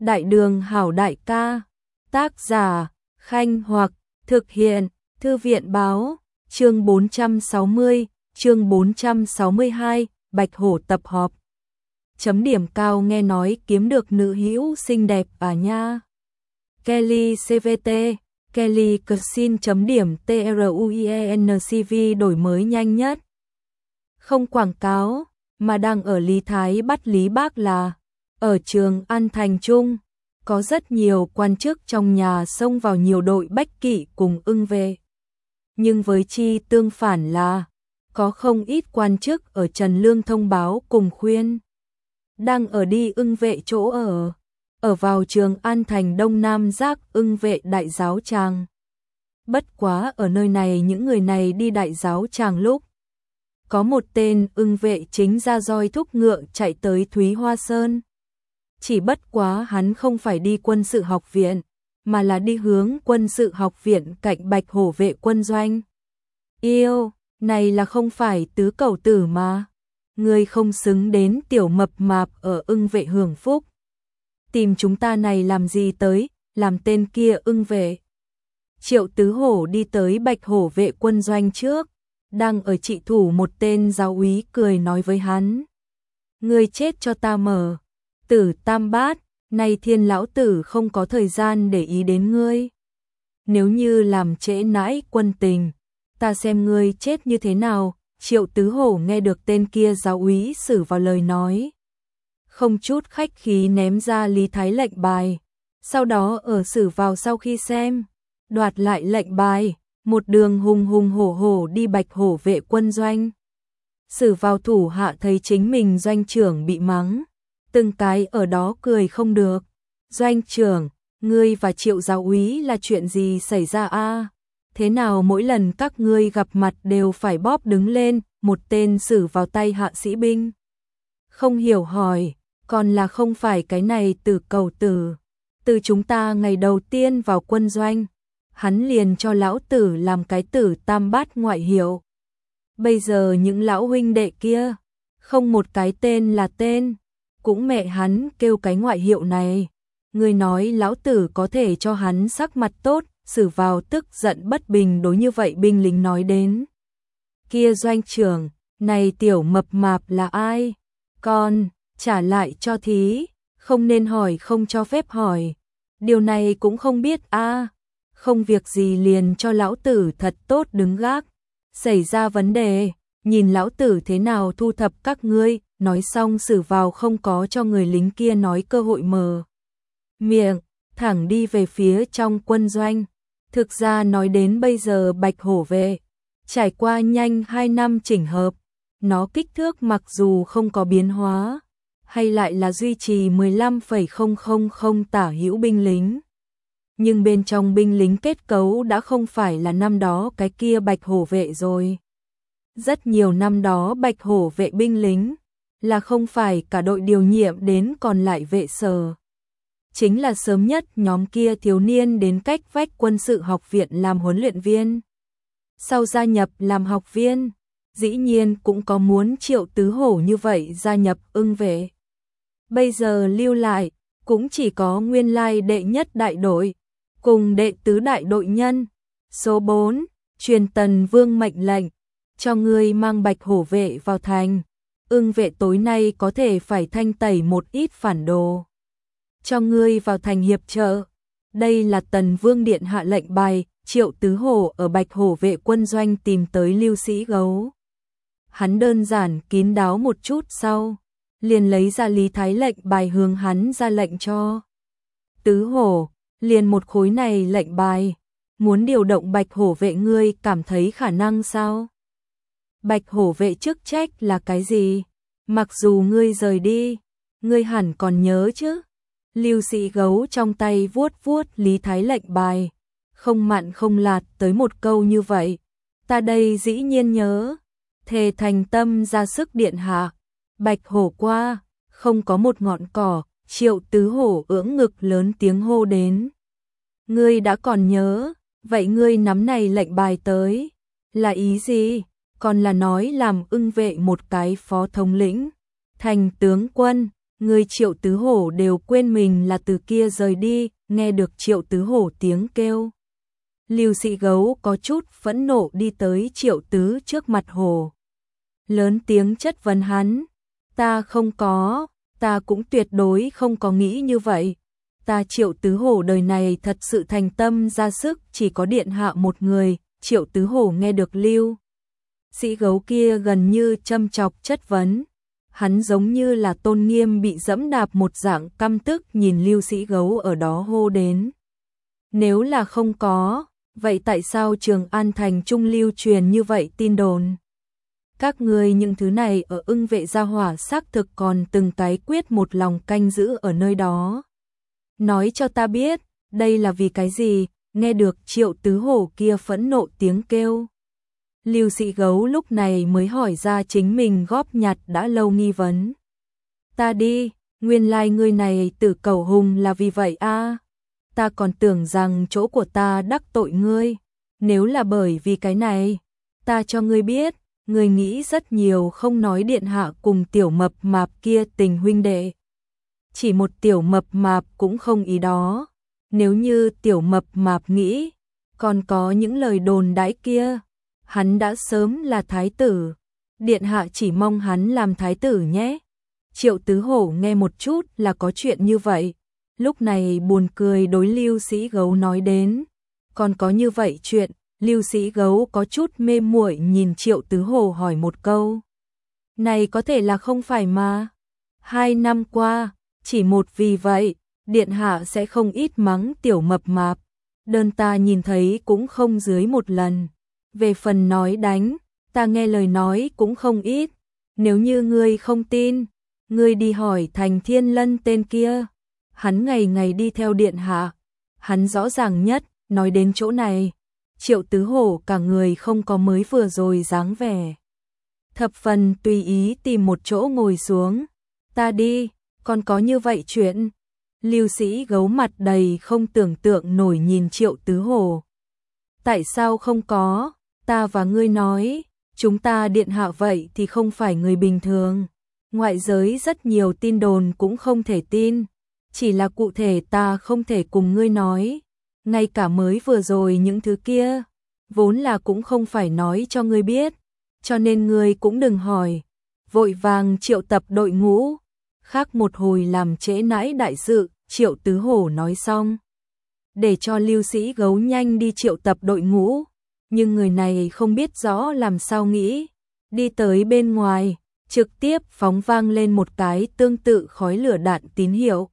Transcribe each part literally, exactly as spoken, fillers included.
Đại đường hảo đại ca, tác giả, Khanh Hoặc, thực hiện, Thư viện báo, chương bốn trăm sáu mươi, chương bốn trăm sáu mươi hai, Bạch Hổ tập họp. Chấm điểm cao nghe nói kiếm được nữ hữu xinh đẹp à nha. Kelly xê vê tê, Kelly Cuisine chấm điểm TRUIENCV đổi mới nhanh nhất. Không quảng cáo, mà đang ở Lý Thái bắt Lý Bác là, ở trường An Thành Trung, có rất nhiều quan chức trong nhà xông vào nhiều đội bách kỵ cùng ưng vệ. Nhưng với chi tương phản là, có không ít quan chức ở Trần Lương thông báo cùng khuyên. Đang ở đi ưng vệ chỗ ở, ở vào trường An Thành Đông Nam Giác ưng vệ đại giáo tràng. Bất quá ở nơi này những người này đi đại giáo tràng lúc. Có một tên ưng vệ chính ra roi thúc ngựa chạy tới Thúy Hoa Sơn. Chỉ bất quá hắn không phải đi quân sự học viện, mà là đi hướng quân sự học viện cạnh Bạch Hổ vệ quân doanh. Yêu, này là không phải tứ cẩu tử mà. Người không xứng đến tiểu mập mạp ở ưng vệ hưởng phúc. Tìm chúng ta này làm gì tới, làm tên kia ưng vệ. Triệu Tứ Hổ đi tới Bạch Hổ vệ quân doanh trước, đang ở trị thủ một tên giáo úy cười nói với hắn. Ngươi chết cho ta mở. Tử Tam Bát, nay thiên lão tử không có thời gian để ý đến ngươi. Nếu như làm trễ nãi quân tình, ta xem ngươi chết như thế nào. Triệu Tứ Hổ nghe được tên kia giáo úy xử vào lời nói. Không chút khách khí ném ra Lý Thái lệnh bài. Sau đó ở xử vào sau khi xem, đoạt lại lệnh bài, một đường hùng hùng hổ hổ đi Bạch Hổ vệ quân doanh. Xử vào thủ hạ thấy chính mình doanh trưởng bị mắng. Từng cái ở đó cười không được. Doanh trưởng, ngươi và Triệu giáo úy là chuyện gì xảy ra a? Thế nào mỗi lần các ngươi gặp mặt đều phải bóp đứng lên, một tên xử vào tay hạ sĩ binh. Không hiểu hỏi, còn là không phải cái này từ cầu tử. Từ chúng ta ngày đầu tiên vào quân doanh, hắn liền cho lão tử làm cái Tử Tam Bát ngoại hiệu. Bây giờ những lão huynh đệ kia, không một cái tên là tên, cũng mẹ hắn kêu cái ngoại hiệu này. Người nói lão tử có thể cho hắn sắc mặt tốt, xử vào tức giận bất bình đối như vậy binh lính nói đến. Kia doanh trưởng, này tiểu mập mạp là ai? Con, trả lại cho thí, không nên hỏi không cho phép hỏi. Điều này cũng không biết a à. Không việc gì liền cho lão tử thật tốt đứng gác. Xảy ra vấn đề, nhìn lão tử thế nào thu thập các ngươi. Nói xong xử vào không có cho người lính kia nói cơ hội mở miệng, thẳng đi về phía trong quân doanh. Thực ra nói đến bây giờ Bạch Hổ vệ, trải qua nhanh hai năm chỉnh hợp, nó kích thước mặc dù không có biến hóa, hay lại là duy trì mười lăm phẩy không không không tả hữu binh lính. Nhưng bên trong binh lính kết cấu đã không phải là năm đó cái kia Bạch Hổ vệ rồi. Rất nhiều năm đó Bạch Hổ vệ binh lính, là không phải cả đội điều nhiệm đến còn lại vệ sở. Chính là sớm nhất nhóm kia thiếu niên đến cách vách quân sự học viện làm huấn luyện viên. Sau gia nhập làm học viên, dĩ nhiên cũng có muốn Triệu Tứ Hổ như vậy gia nhập ưng vệ. Bây giờ lưu lại, cũng chỉ có nguyên lai đệ nhất đại đội, cùng đệ tứ đại đội nhân. Số bốn, truyền Tần Vương mệnh lệnh, cho ngươi mang Bạch Hổ vệ vào thành. Ưng vệ tối nay có thể phải thanh tẩy một ít phản đồ. Cho ngươi vào thành hiệp trợ. Đây là Tần Vương điện hạ lệnh bài. Triệu Tứ Hổ ở Bạch Hổ vệ quân doanh tìm tới Lưu Sĩ Gấu. Hắn đơn giản kín đáo một chút sau, liền lấy ra Lý Thái lệnh bài hướng hắn ra lệnh cho. Tứ Hổ, liền một khối này lệnh bài, muốn điều động Bạch Hổ vệ ngươi cảm thấy khả năng sao? Bạch Hổ vệ chức trách là cái gì? Mặc dù ngươi rời đi, ngươi hẳn còn nhớ chứ? Lưu Sĩ Gấu trong tay vuốt vuốt Lý Thái lệnh bài, không mặn không lạt tới một câu như vậy. Ta đây dĩ nhiên nhớ, thề thành tâm ra sức điện hạ. Bạch Hổ qua, không có một ngọn cỏ. Triệu Tứ Hổ ưỡng ngực lớn tiếng hô đến. Ngươi đã còn nhớ, vậy ngươi nắm này lệnh bài tới, là ý gì? Còn là nói làm ưng vệ một cái phó thống lĩnh, thành tướng quân, Người Triệu Tứ Hổ đều quên mình là từ kia rời đi, nghe được Triệu Tứ Hổ tiếng kêu. Lưu Sĩ Gấu có chút phẫn nộ đi tới Triệu Tứ trước mặt Hổ. Lớn tiếng chất vấn hắn, ta không có, ta cũng tuyệt đối không có nghĩ như vậy. Ta Triệu Tứ Hổ đời này thật sự thành tâm ra sức, chỉ có điện hạ một người. Triệu Tứ Hổ nghe được Lưu Sĩ Gấu kia gần như châm chọc chất vấn. Hắn giống như là tôn nghiêm bị dẫm đạp một dạng, căm tức nhìn Lưu Sĩ Gấu ở đó hô đến. Nếu là không có, vậy tại sao Trường An Thành trung lưu truyền như vậy tin đồn? Các ngươi những thứ này ở Ưng Vệ gia hỏa xác thực còn từng cái quyết một lòng canh giữ ở nơi đó. Nói cho ta biết, đây là vì cái gì? Nghe được Triệu Tứ Hổ kia phẫn nộ tiếng kêu. Lưu Sĩ Gấu lúc này mới hỏi ra chính mình góp nhặt đã lâu nghi vấn. Ta đi, nguyên lai like ngươi này Tử Cẩu Hùng là vì vậy a. À? Ta còn tưởng rằng chỗ của ta đắc tội ngươi. Nếu là bởi vì cái này, ta cho ngươi biết, ngươi nghĩ rất nhiều không nói điện hạ cùng tiểu mập mạp kia tình huynh đệ. Chỉ một tiểu mập mạp cũng không ý đó. Nếu như tiểu mập mạp nghĩ, còn có những lời đồn đãi kia, hắn đã sớm là thái tử. Điện hạ chỉ mong hắn làm thái tử nhé. Triệu Tứ Hổ nghe một chút là có chuyện như vậy. Lúc này buồn cười đối Lưu Sĩ Gấu nói đến. Còn có như vậy chuyện, Lưu Sĩ Gấu có chút mê muội nhìn Triệu Tứ Hổ hỏi một câu. Này có thể là không phải mà. Hai năm qua, chỉ một vì vậy, điện hạ sẽ không ít mắng tiểu mập mạp. Đơn ta nhìn thấy cũng không dưới một lần. Về phần nói đánh, ta nghe lời nói cũng không ít. Nếu như ngươi không tin, ngươi đi hỏi Thành Thiên Lân tên kia. Hắn ngày ngày đi theo điện hạ. Hắn rõ ràng nhất, nói đến chỗ này. Triệu Tứ Hổ cả người không có mới vừa rồi dáng vẻ. Thập phần tùy ý tìm một chỗ ngồi xuống. Ta đi, còn có như vậy chuyện. Lưu Sĩ Gấu mặt đầy không tưởng tượng nổi nhìn Triệu Tứ Hổ. Tại sao không có? Ta và ngươi nói, chúng ta điện hạ vậy thì không phải người bình thường. Ngoại giới rất nhiều tin đồn cũng không thể tin. Chỉ là cụ thể ta không thể cùng ngươi nói. Ngay cả mới vừa rồi những thứ kia, vốn là cũng không phải nói cho ngươi biết. Cho nên ngươi cũng đừng hỏi. Vội vàng triệu tập đội ngũ. Khác một hồi làm trễ nãi đại sự, Triệu Tứ Hổ nói xong. Để cho Lưu Sĩ Gấu nhanh đi triệu tập đội ngũ. Nhưng người này không biết rõ làm sao nghĩ. Đi tới bên ngoài, trực tiếp phóng vang lên một cái tương tự khói lửa đạn tín hiệu.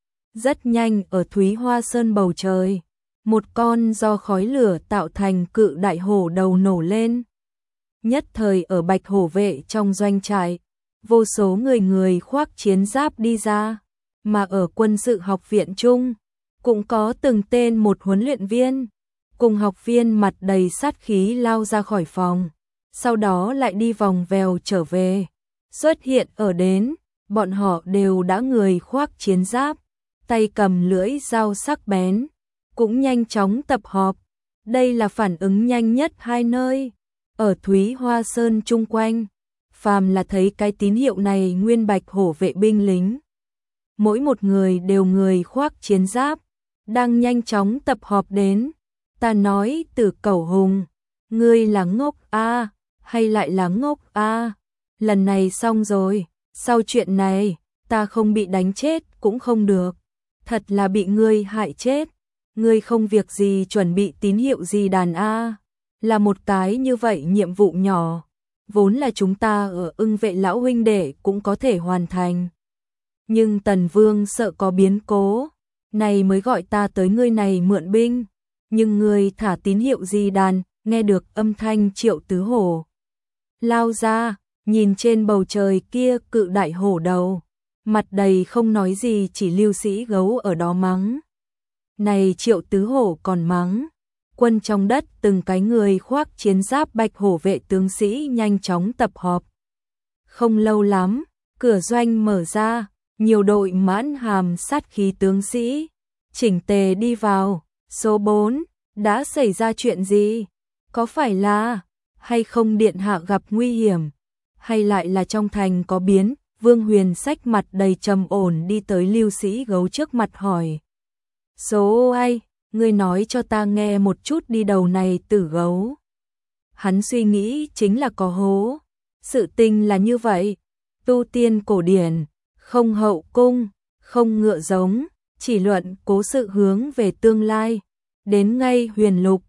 Rất nhanh ở Thúy Hoa Sơn bầu trời, một con do khói lửa tạo thành cự đại hổ đầu nổ lên. Nhất thời ở Bạch Hổ vệ trong doanh trại, vô số người người khoác chiến giáp đi ra, mà ở quân sự học viện chung, cũng có từng tên một huấn luyện viên, cùng học viên mặt đầy sát khí lao ra khỏi phòng, sau đó lại đi vòng vèo trở về. Xuất hiện ở đến, bọn họ đều đã người khoác chiến giáp, tay cầm lưỡi dao sắc bén, cũng nhanh chóng tập họp. Đây là phản ứng nhanh nhất hai nơi, ở Thúy Hoa Sơn chung quanh. Phàm là thấy cái tín hiệu này nguyên Bạch Hổ vệ binh lính. Mỗi một người đều người khoác chiến giáp, đang nhanh chóng tập họp đến. Ta nói Tử Cẩu Hùng, ngươi là ngốc a hay lại là ngốc a? Lần này xong rồi, sau chuyện này, ta không bị đánh chết cũng không được. Thật là bị ngươi hại chết. Ngươi không việc gì chuẩn bị tín hiệu gì đàn a? Là một cái như vậy nhiệm vụ nhỏ, vốn là chúng ta ở Ưng vệ lão huynh đệ cũng có thể hoàn thành. Nhưng Tần Vương sợ có biến cố, này mới gọi ta tới ngươi này mượn binh. Nhưng ngươi thả tín hiệu gì đàn? Nghe được âm thanh Triệu Tứ Hổ lao ra, nhìn trên bầu trời kia cự đại hổ đầu, mặt đầy không nói gì, chỉ Lưu Sĩ Gấu ở đó mắng. Này Triệu Tứ Hổ còn mắng. Quân trong đất từng cái người khoác chiến giáp Bạch Hổ vệ tướng sĩ nhanh chóng tập họp. Không lâu lắm, cửa doanh mở ra, nhiều đội mãn hàm sát khí tướng sĩ chỉnh tề đi vào. Số bốn, đã xảy ra chuyện gì? Có phải là hay không điện hạ gặp nguy hiểm, hay lại là trong thành có biến Vương Huyền sách mặt đầy trầm ổn đi tới Lưu Sĩ Gấu trước mặt hỏi. Số ai, ngươi nói cho ta nghe một chút đi đầu này Tử Gấu. Hắn suy nghĩ chính là có hố. Sự tình là như vậy, tu tiên cổ điển, không hậu cung, không ngựa giống, chỉ luận cố sự hướng về tương lai. Đến ngay huyền lục,